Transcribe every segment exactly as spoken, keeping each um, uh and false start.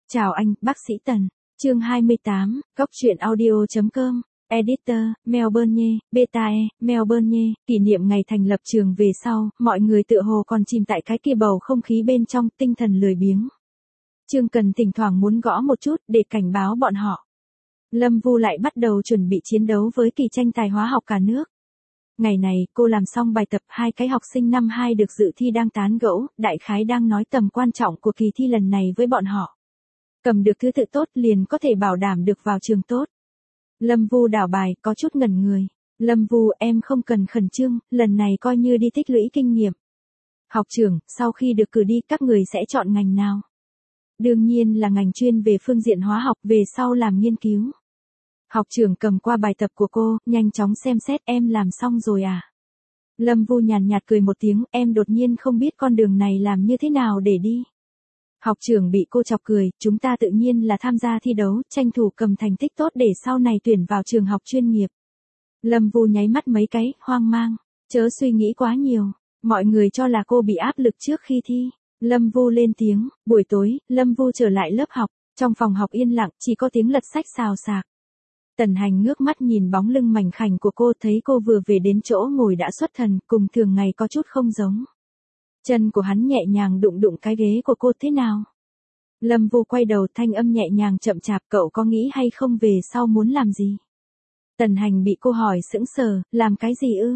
Chào anh, bác sĩ Tần. Chương hai mươi tám, góc truyện audio chấm com. Editor, Melbourne, Beta, Melbourne, kỷ niệm ngày thành lập trường về sau, mọi người tựa hồ còn chìm tại cái kia bầu không khí bên trong, tinh thần lười biếng. Trương Cần thỉnh thoảng muốn gõ một chút để cảnh báo bọn họ. Lâm Vu lại bắt đầu chuẩn bị chiến đấu với kỳ tranh tài hóa học cả nước. Ngày này, cô làm xong bài tập, hai cái học sinh năm hai được dự thi đang tán gẫu, đại khái đang nói tầm quan trọng của kỳ thi lần này với bọn họ. Cầm được thứ tự tốt liền có thể bảo đảm được vào trường tốt. Lâm Vu đảo bài, có chút ngẩn người. Lâm Vu, em không cần khẩn trương, lần này coi như đi tích lũy kinh nghiệm. Học trưởng, sau khi được cử đi các người sẽ chọn ngành nào? Đương nhiên là ngành chuyên về phương diện hóa học, về sau làm nghiên cứu. Học trưởng cầm qua bài tập của cô, nhanh chóng xem xét, em làm xong rồi à? Lâm Vu nhàn nhạt cười một tiếng, em đột nhiên không biết con đường này làm như thế nào để đi. Học trưởng bị cô chọc cười, chúng ta tự nhiên là tham gia thi đấu, tranh thủ cầm thành tích tốt để sau này tuyển vào trường học chuyên nghiệp. Lâm Vu nháy mắt mấy cái, hoang mang, chớ suy nghĩ quá nhiều, mọi người cho là cô bị áp lực trước khi thi. Lâm Vu lên tiếng, buổi tối, Lâm Vu trở lại lớp học, trong phòng học yên lặng, chỉ có tiếng lật sách xào xạc. Tần Hành ngước mắt nhìn bóng lưng mảnh khảnh của cô, thấy cô vừa về đến chỗ ngồi đã xuất thần, cùng thường ngày có chút không giống. Chân của hắn nhẹ nhàng đụng đụng cái ghế của cô, thế nào? Lâm Vu quay đầu, thanh âm nhẹ nhàng chậm chạp, cậu có nghĩ hay không về sau muốn làm gì? Tần Hành bị cô hỏi sững sờ, làm cái gì ư?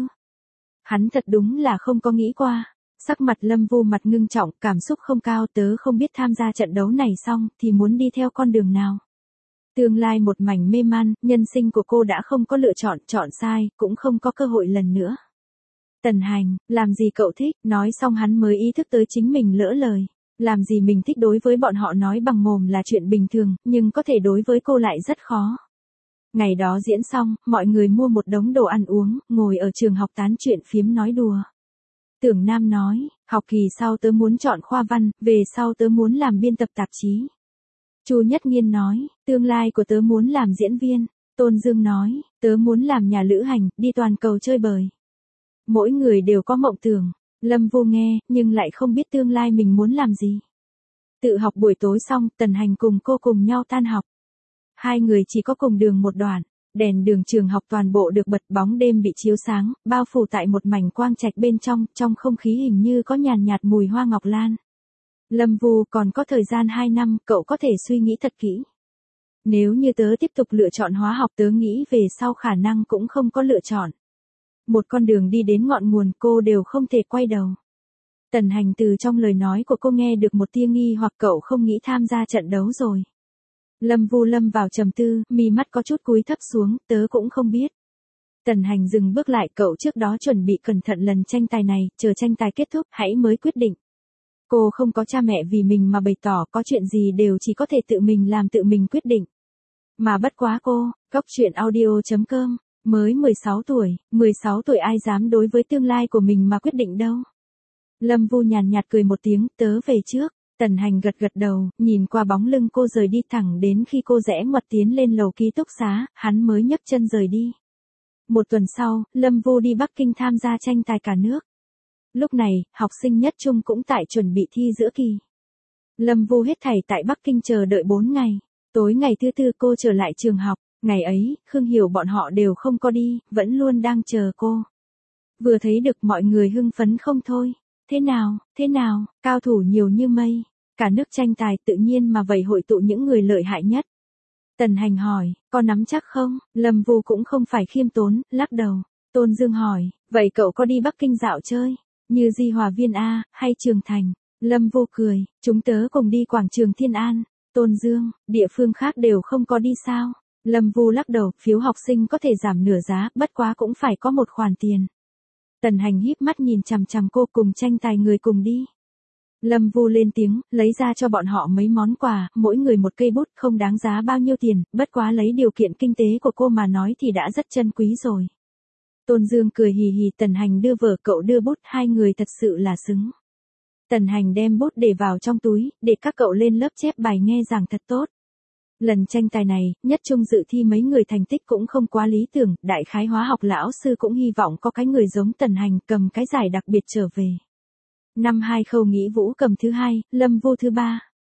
Hắn thật đúng là không có nghĩ qua. Sắc mặt Lâm Vu mặt ngưng trọng, cảm xúc không cao, tớ không biết tham gia trận đấu này xong thì muốn đi theo con đường nào. Tương lai một mảnh mê man, nhân sinh của cô đã không có lựa chọn, chọn sai, cũng không có cơ hội lần nữa. Tần Hành, làm gì cậu thích, nói xong hắn mới ý thức tới chính mình lỡ lời. Làm gì mình thích đối với bọn họ nói bằng mồm là chuyện bình thường, nhưng có thể đối với cô lại rất khó. Ngày đó diễn xong, mọi người mua một đống đồ ăn uống, ngồi ở trường học tán chuyện phiếm nói đùa. Tưởng Nam nói, học kỳ sau tớ muốn chọn khoa văn, về sau tớ muốn làm biên tập tạp chí. Chu Nhất Nghiên nói, tương lai của tớ muốn làm diễn viên. Tôn Dương nói, tớ muốn làm nhà lữ hành, đi toàn cầu chơi bời. Mỗi người đều có mộng tưởng. Lâm Vu nghe, nhưng lại không biết tương lai mình muốn làm gì. Tự học buổi tối xong, Tần Hành cùng cô cùng nhau tan học. Hai người chỉ có cùng đường một đoạn. Đèn đường trường học toàn bộ được bật, bóng đêm bị chiếu sáng, bao phủ tại một mảnh quang trạch bên trong, trong không khí hình như có nhàn nhạt mùi hoa ngọc lan. Lâm Vu, còn có thời gian hai năm, cậu có thể suy nghĩ thật kỹ. Nếu như tớ tiếp tục lựa chọn hóa học, tớ nghĩ về sau khả năng cũng không có lựa chọn. Một con đường đi đến ngọn nguồn, cô đều không thể quay đầu. Tần Hành từ trong lời nói của cô nghe được một tia nghi hoặc, cậu không nghĩ tham gia trận đấu rồi. Lâm Vu lâm vào trầm tư, mi mắt có chút cúi thấp xuống, tớ cũng không biết. Tần Hành dừng bước lại, cậu trước đó chuẩn bị cẩn thận lần tranh tài này, chờ tranh tài kết thúc hãy mới quyết định. Cô không có cha mẹ vì mình mà bày tỏ, có chuyện gì đều chỉ có thể tự mình làm, tự mình quyết định. Mà bất quá cô, góc truyện audio chấm com, mới mười sáu tuổi, mười sáu tuổi ai dám đối với tương lai của mình mà quyết định đâu. Lâm Vu nhàn nhạt cười một tiếng, tớ về trước. Tần Hành gật gật đầu, nhìn qua bóng lưng cô rời đi, thẳng đến khi cô rẽ ngoặt tiến lên lầu ký túc xá, hắn mới nhấc chân rời đi. Một tuần sau, Lâm Vu đi Bắc Kinh tham gia tranh tài cả nước. Lúc này, học sinh nhất trung cũng tại chuẩn bị thi giữa kỳ. Lâm Vu hết thảy tại Bắc Kinh chờ đợi bốn ngày. Tối ngày thứ tư cô trở lại trường học, ngày ấy, Khương Hiểu bọn họ đều không có đi, vẫn luôn đang chờ cô. Vừa thấy được mọi người hưng phấn không thôi. Thế nào, thế nào, cao thủ nhiều như mây. Cả nước tranh tài tự nhiên mà vậy hội tụ những người lợi hại nhất. Tần Hành hỏi, có nắm chắc không? Lâm Vu cũng không phải khiêm tốn, lắc đầu. Tôn Dương hỏi, vậy cậu có đi Bắc Kinh dạo chơi? Như Di Hòa Viên A, hay Trường Thành? Lâm Vu cười, chúng tớ cùng đi quảng trường Thiên An. Tôn Dương, địa phương khác đều không có đi sao? Lâm Vu lắc đầu, phiếu học sinh có thể giảm nửa giá, bất quá cũng phải có một khoản tiền. Tần Hành híp mắt nhìn chằm chằm cô, cùng tranh tài người cùng đi. Lâm Vu lên tiếng, lấy ra cho bọn họ mấy món quà, mỗi người một cây bút, không đáng giá bao nhiêu tiền, bất quá lấy điều kiện kinh tế của cô mà nói thì đã rất chân quý rồi. Tôn Dương cười hì hì, Tần Hành đưa vở, cậu đưa bút, hai người thật sự là xứng. Tần Hành đem bút để vào trong túi, để các cậu lên lớp chép bài nghe giảng thật tốt. Lần tranh tài này, nhất trung dự thi mấy người thành tích cũng không quá lý tưởng, đại khái hóa học lão sư cũng hy vọng có cái người giống Tần Hành cầm cái giải đặc biệt trở về. Năm hai Khâu Nghĩ Vũ cầm thứ hai, Lâm Vu thứ ba.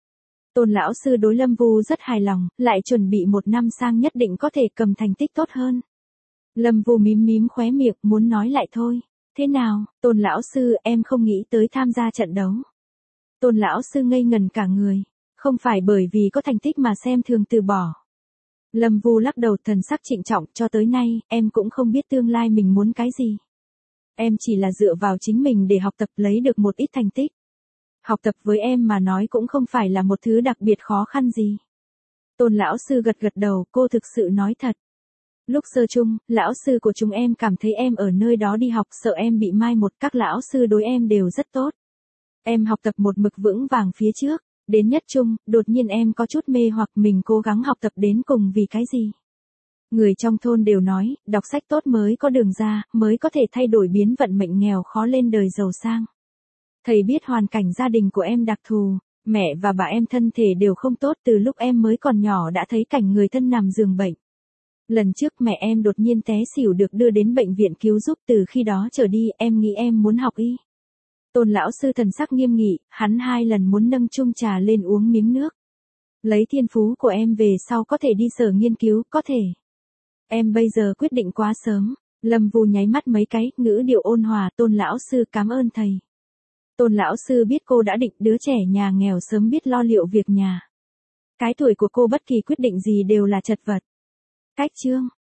Tôn lão sư đối Lâm Vu rất hài lòng, lại chuẩn bị một năm sang nhất định có thể cầm thành tích tốt hơn. Lâm Vu mím mím khóe miệng, muốn nói lại thôi. Thế nào, Tôn lão sư, em không nghĩ tới tham gia trận đấu. Tôn lão sư ngây ngần cả người, không phải bởi vì có thành tích mà xem thường từ bỏ. Lâm Vu lắc đầu, thần sắc trịnh trọng, cho tới nay, em cũng không biết tương lai mình muốn cái gì. Em chỉ là dựa vào chính mình để học tập lấy được một ít thành tích. Học tập với em mà nói cũng không phải là một thứ đặc biệt khó khăn gì. Tôn lão sư gật gật đầu, cô thực sự nói thật. Lúc sơ chung, lão sư của chúng em cảm thấy em ở nơi đó đi học sợ em bị mai một, các lão sư đối em đều rất tốt. Em học tập một mực vững vàng phía trước, đến nhất trung, đột nhiên em có chút mê hoặc mình cố gắng học tập đến cùng vì cái gì. Người trong thôn đều nói, đọc sách tốt mới có đường ra, mới có thể thay đổi biến vận mệnh nghèo khó lên đời giàu sang. Thầy biết hoàn cảnh gia đình của em đặc thù, mẹ và bà em thân thể đều không tốt, từ lúc em mới còn nhỏ đã thấy cảnh người thân nằm giường bệnh. Lần trước mẹ em đột nhiên té xỉu được đưa đến bệnh viện cứu giúp, từ khi đó trở đi em nghĩ em muốn học y. Tôn lão sư thần sắc nghiêm nghị, hắn hai lần muốn nâng chung trà lên uống miếng nước. Lấy thiên phú của em về sau có thể đi sở nghiên cứu, có thể. Em bây giờ quyết định quá sớm. Lâm Vu nháy mắt mấy cái, ngữ điệu ôn hòa, Tôn lão sư cảm ơn thầy. Tôn lão sư biết cô đã định, đứa trẻ nhà nghèo sớm biết lo liệu việc nhà. Cái tuổi của cô bất kỳ quyết định gì đều là chật vật. Cách chương